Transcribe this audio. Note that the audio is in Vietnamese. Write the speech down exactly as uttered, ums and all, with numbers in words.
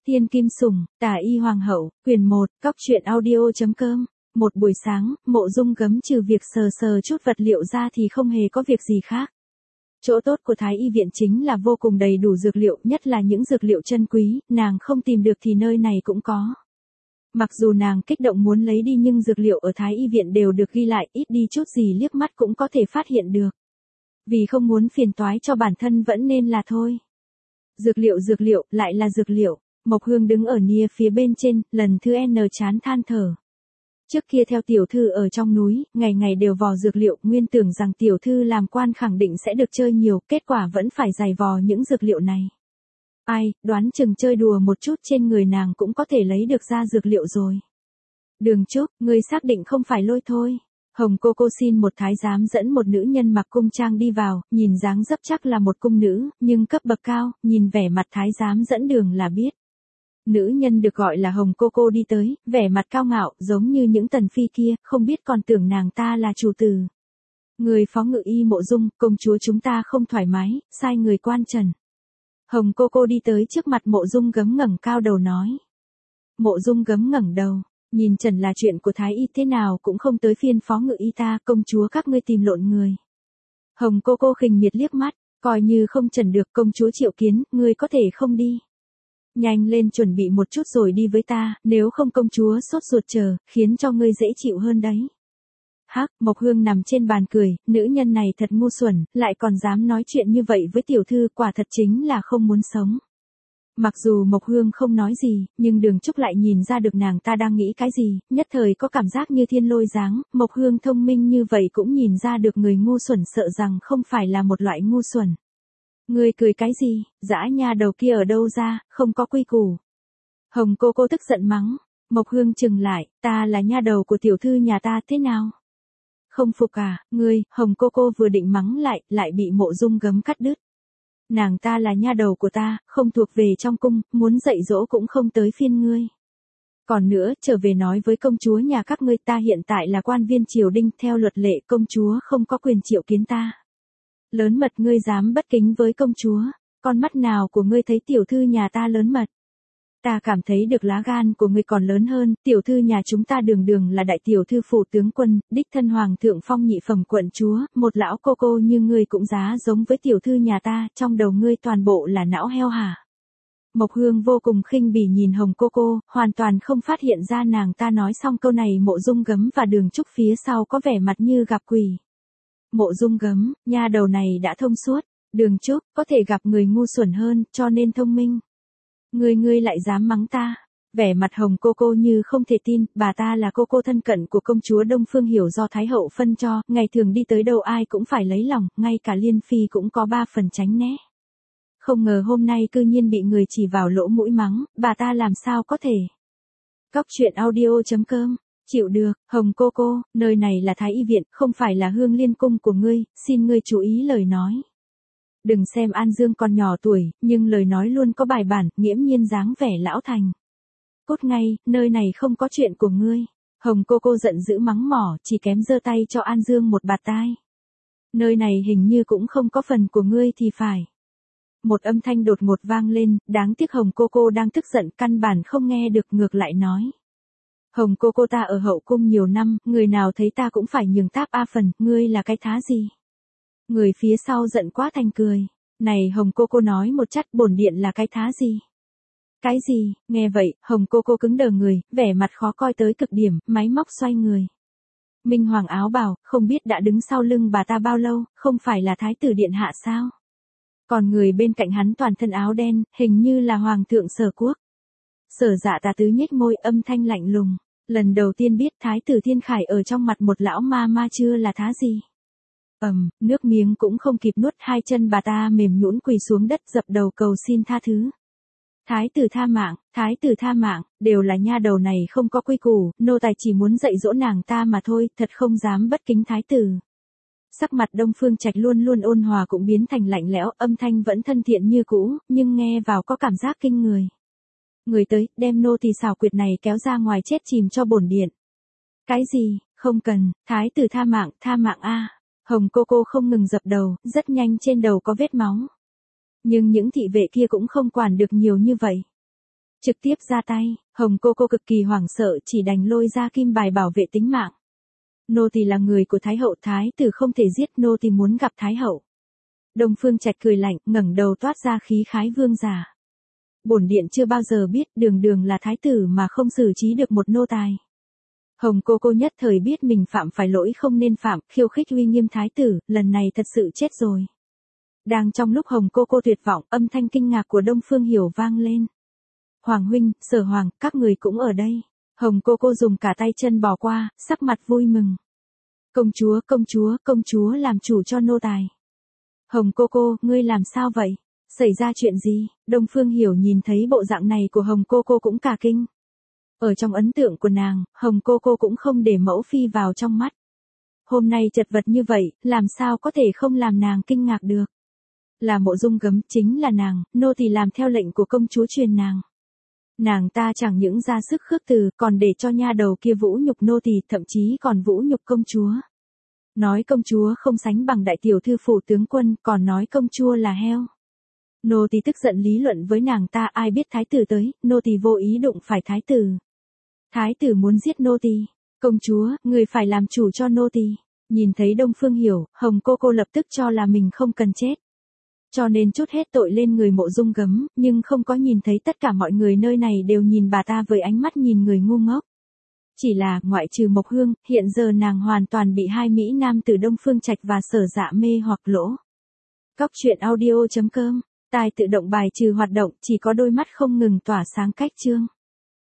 Thiên Kim Sủng, Tả Y Hoàng hậu, quyển một, Cóc truyện audio.com. Một buổi sáng, Mộ Dung Gấm trừ việc sờ sờ chút vật liệu ra thì không hề có việc gì khác. Chỗ tốt của Thái Y viện chính là vô cùng đầy đủ dược liệu, nhất là những dược liệu chân quý, nàng không tìm được thì nơi này cũng có. Mặc dù nàng kích động muốn lấy đi nhưng dược liệu ở Thái Y viện đều được ghi lại, ít đi chút gì liếc mắt cũng có thể phát hiện được. Vì không muốn phiền toái cho bản thân vẫn nên là thôi. Dược liệu dược liệu, lại là dược liệu. Mộc Hương đứng ở nia phía bên trên, lần thứ N chán than thở. Trước kia theo tiểu thư ở trong núi, ngày ngày đều vò dược liệu, nguyên tưởng rằng tiểu thư làm quan khẳng định sẽ được chơi nhiều, kết quả vẫn phải giày vò những dược liệu này. Ai, đoán chừng chơi đùa một chút trên người nàng cũng có thể lấy được ra dược liệu rồi. Đường Trúc, ngươi xác định không phải lôi thôi. Hồng Cô Cô xin một thái giám dẫn một nữ nhân mặc cung trang đi vào, nhìn dáng dấp chắc là một cung nữ, nhưng cấp bậc cao, nhìn vẻ mặt thái giám dẫn đường là biết. Nữ nhân được gọi là Hồng Cô Cô đi tới, vẻ mặt cao ngạo, giống như những tần phi kia, không biết còn tưởng nàng ta là chủ tử. Người phó ngự y Mộ Dung, công chúa chúng ta không thoải mái, sai người quan trần. Hồng Cô Cô đi tới trước mặt Mộ Dung Gấm ngẩng cao đầu nói. Mộ Dung Gấm ngẩng đầu, nhìn trần là chuyện của Thái Y, thế nào cũng không tới phiên phó ngự y ta, công chúa các ngươi tìm lộn người. Hồng Cô Cô khinh miệt liếc mắt, coi như không trần được, công chúa triệu kiến, ngươi có thể không đi. Nhanh lên chuẩn bị một chút rồi đi với ta, nếu không công chúa sốt ruột chờ, khiến cho ngươi dễ chịu hơn đấy. Hắc, Mộc Hương nằm trên bàn cười, nữ nhân này thật ngu xuẩn, lại còn dám nói chuyện như vậy với tiểu thư, quả thật chính là không muốn sống. Mặc dù Mộc Hương không nói gì, nhưng Đường Trúc lại nhìn ra được nàng ta đang nghĩ cái gì, nhất thời có cảm giác như thiên lôi giáng, Mộc Hương thông minh như vậy cũng nhìn ra được người ngu xuẩn sợ rằng không phải là một loại ngu xuẩn. Ngươi cười cái gì, dã nha đầu kia ở đâu ra, không có quy củ. Hồng Cô Cô tức giận mắng, Mộc Hương chừng lại, ta là nha đầu của tiểu thư nhà ta thế nào? Không phục à, ngươi, Hồng Cô Cô vừa định mắng lại, lại bị Mộ Dung Gấm cắt đứt. Nàng ta là nha đầu của ta, không thuộc về trong cung, muốn dạy dỗ cũng không tới phiên ngươi. Còn nữa, trở về nói với công chúa nhà các ngươi, ta hiện tại là quan viên triều đình, theo luật lệ công chúa không có quyền triệu kiến ta. Lớn mật, ngươi dám bất kính với công chúa, con mắt nào của ngươi thấy tiểu thư nhà ta lớn mật? Ta cảm thấy được lá gan của ngươi còn lớn hơn, tiểu thư nhà chúng ta đường đường là đại tiểu thư phủ tướng quân, đích thân hoàng thượng phong nhị phẩm quận chúa, một lão cô cô như ngươi cũng giá giống với tiểu thư nhà ta, trong đầu ngươi toàn bộ là não heo hả? Mộc Hương vô cùng khinh bỉ nhìn Hồng Cô Cô, hoàn toàn không phát hiện ra nàng ta nói xong câu này Mộ Dung Gấm và Đường Trúc phía sau có vẻ mặt như gặp quỷ. Mộ Dung Gấm, nha đầu này đã thông suốt, Đường Trúc, có thể gặp người ngu xuẩn hơn, cho nên thông minh. Ngươi ngươi lại dám mắng ta, vẻ mặt Hồng Cô Cô như không thể tin, bà ta là cô cô thân cận của công chúa Đông Phương Hiểu do Thái hậu phân cho, ngày thường đi tới đâu ai cũng phải lấy lòng, ngay cả Liên Phi cũng có ba phần tránh né. Không ngờ hôm nay cư nhiên bị người chỉ vào lỗ mũi mắng, bà ta làm sao có thể. Cóc truyện audio.com. Chịu được, Hồng Cô Cô, nơi này là Thái Y viện, không phải là Hương Liên cung của ngươi, xin ngươi chú ý lời nói. Đừng xem An Dương còn nhỏ tuổi, nhưng lời nói luôn có bài bản, nghiễm nhiên dáng vẻ lão thành. Cút ngay, nơi này không có chuyện của ngươi. Hồng Cô Cô giận dữ mắng mỏ, chỉ kém giơ tay cho An Dương một bạt tai. Nơi này hình như cũng không có phần của ngươi thì phải. Một âm thanh đột ngột vang lên, đáng tiếc Hồng Cô Cô đang tức giận, căn bản không nghe được, ngược lại nói. Hồng Cô Cô, ta ở hậu cung nhiều năm, người nào thấy ta cũng phải nhường táp a phần, ngươi là cái thá gì? Người phía sau giận quá thành cười. Này Hồng Cô Cô nói một chắt, bổn điện là cái thá gì? Cái gì? Nghe vậy, Hồng Cô Cô cứng đờ người, vẻ mặt khó coi tới cực điểm, máy móc xoay người. Minh Hoàng áo bào, không biết đã đứng sau lưng bà ta bao lâu, không phải là thái tử điện hạ sao? Còn người bên cạnh hắn toàn thân áo đen, hình như là hoàng thượng Sở Quốc. Sở Dạ Tà Tứ nhếch môi, âm thanh lạnh lùng. Lần đầu tiên biết thái tử Thiên Khải ở trong mặt một lão ma ma chưa là thá gì. Ầm, um, nước miếng cũng không kịp nuốt, hai chân bà ta mềm nhũn quỳ xuống đất dập đầu cầu xin tha thứ. Thái tử tha mạng, thái tử tha mạng, đều là nha đầu này không có quy củ, nô tài chỉ muốn dạy dỗ nàng ta mà thôi, thật không dám bất kính thái tử. Sắc mặt Đông Phương Trạch luôn luôn ôn hòa cũng biến thành lạnh lẽo, âm thanh vẫn thân thiện như cũ, nhưng nghe vào có cảm giác kinh người. Người tới, đem nô tỳ xảo quyệt này kéo ra ngoài chết chìm cho bổn điện. Cái gì, không cần, thái tử tha mạng, tha mạng a. Hồng Cô Cô không ngừng dập đầu, rất nhanh trên đầu có vết máu. Nhưng những thị vệ kia cũng không quản được nhiều như vậy. Trực tiếp ra tay, Hồng Cô Cô cực kỳ hoảng sợ chỉ đành lôi ra kim bài bảo vệ tính mạng. Nô tỳ là người của Thái hậu, thái tử không thể giết, nô tỳ muốn gặp Thái hậu. Đông Phương Trạch cười lạnh, ngẩng đầu toát ra khí khái vương giả. Bổn điện chưa bao giờ biết đường đường là thái tử mà không xử trí được một nô tài. Hồng Cô Cô nhất thời biết mình phạm phải lỗi không nên phạm, khiêu khích uy nghiêm thái tử, lần này thật sự chết rồi. Đang trong lúc Hồng Cô Cô tuyệt vọng, âm thanh kinh ngạc của Đông Phương Hiểu vang lên. Hoàng huynh, Sở Hoàng, các người cũng ở đây. Hồng Cô Cô dùng cả tay chân bỏ qua, sắc mặt vui mừng. Công chúa, công chúa, công chúa làm chủ cho nô tài. Hồng Cô Cô, ngươi làm sao vậy? Xảy ra chuyện gì? Đông Phương Hiểu nhìn thấy bộ dạng này của Hồng Cô Cô cũng cả kinh. Ở trong ấn tượng của nàng, Hồng Cô Cô cũng không để mẫu phi vào trong mắt. Hôm nay chật vật như vậy, làm sao có thể không làm nàng kinh ngạc được? Là Mộ Dung Gấm, chính là nàng, nô tỳ làm theo lệnh của công chúa truyền nàng. Nàng ta chẳng những ra sức khước từ, còn để cho nha đầu kia vũ nhục nô tỳ, thậm chí còn vũ nhục công chúa. Nói công chúa không sánh bằng đại tiểu thư phủ tướng quân, còn nói công chúa là heo. Nô tỳ tức giận lý luận với nàng ta, ai biết thái tử tới, nô tỳ vô ý đụng phải thái tử. Thái tử muốn giết nô tỳ. Công chúa, người phải làm chủ cho nô tỳ. Nhìn thấy Đông Phương Hiểu, Hồng Cô Cô lập tức cho là mình không cần chết. Cho nên trút hết tội lên người Mộ Dung Gấm, nhưng không có nhìn thấy tất cả mọi người nơi này đều nhìn bà ta với ánh mắt nhìn người ngu ngốc. Chỉ là, ngoại trừ Mộc Hương, hiện giờ nàng hoàn toàn bị hai mỹ nam từ Đông Phương Trạch và Sở Dạ mê hoặc lỗ. Cóc truyện audio chấm com, tai tự động bài trừ hoạt động, chỉ có đôi mắt không ngừng tỏa sáng cách chương.